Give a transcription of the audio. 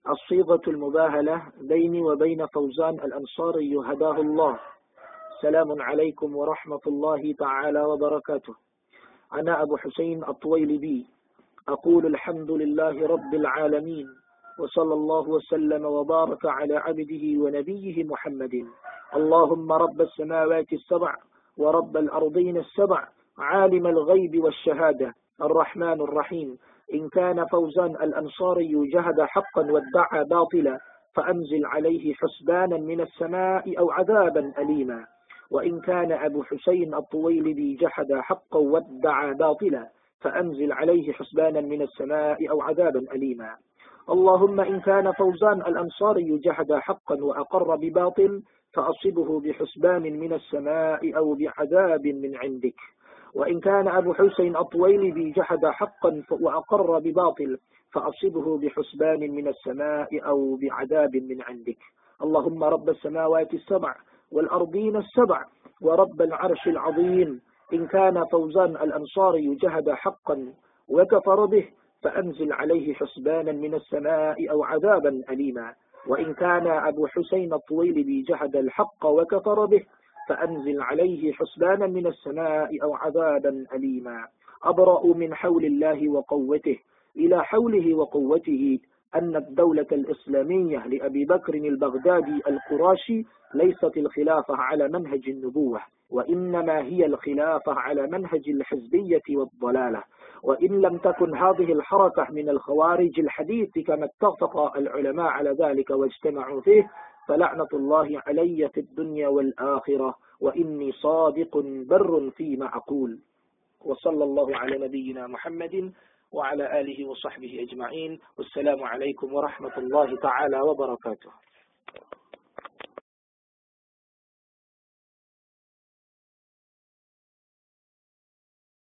الصيغة المباهلة بيني وبين فوزان الأنصاري هداه الله. سلام عليكم ورحمة الله تعالى وبركاته. أنا أبو حسين الطويلبي، أقول الحمد لله رب العالمين، وصلى الله وسلم وبارك على عبده ونبيه محمد. اللهم رب السماوات السبع ورب الأرضين السبع، عالم الغيب والشهادة، الرحمن الرحيم، إن كان فوزان الأنصاري جهد حقا وادعى باطلا فأنزل عليه حسبانا من السماء أو عذابا أليما. وإن كان أبو حسين الطويلبي جحد حقا وادعى باطلا فأنزل عليه حسبانا من السماء أو عذابا أليما. اللهم إن كان فوزان الأنصاري جحد حقا وأقر بباطل فأصبه بحسبان من السماء أو بعذاب من عندك. وإن كان أبو حسين الطويلبي جحد حقا وأقر بباطل فأصبه بحسبان من السماء أو بعذاب من عندك. اللهم رب السماوات السبع والأرضين السبع ورب العرش العظيم، إن كان فوزان الأنصاري جهد حقا وكفر به فأنزل عليه حسبانا من السماء أو عذابا أليما. وإن كان أبو حسين الطويلبي جهد الحق وكفر به فأنزل عليه حسبانا من السماء أو عذابا أليما. أبرأ من حول الله وقوته إلى حوله وقوته أن الدولة الإسلامية لأبي بكر البغدادي القراشي ليست الخلافة على منهج النبوة، وإنما هي الخلافة على منهج الحزبية والضلالة. وإن لم تكن هذه الحركة من الخوارج الحديث كما اتفق العلماء على ذلك واجتمعوا فيه، فلعنة الله علي في الدنيا والآخرة، وإني صادق بر فيما أقول. وصلى الله على نبينا محمد وعلى آله وصحبه أجمعين، والسلام عليكم ورحمة الله تعالى وبركاته.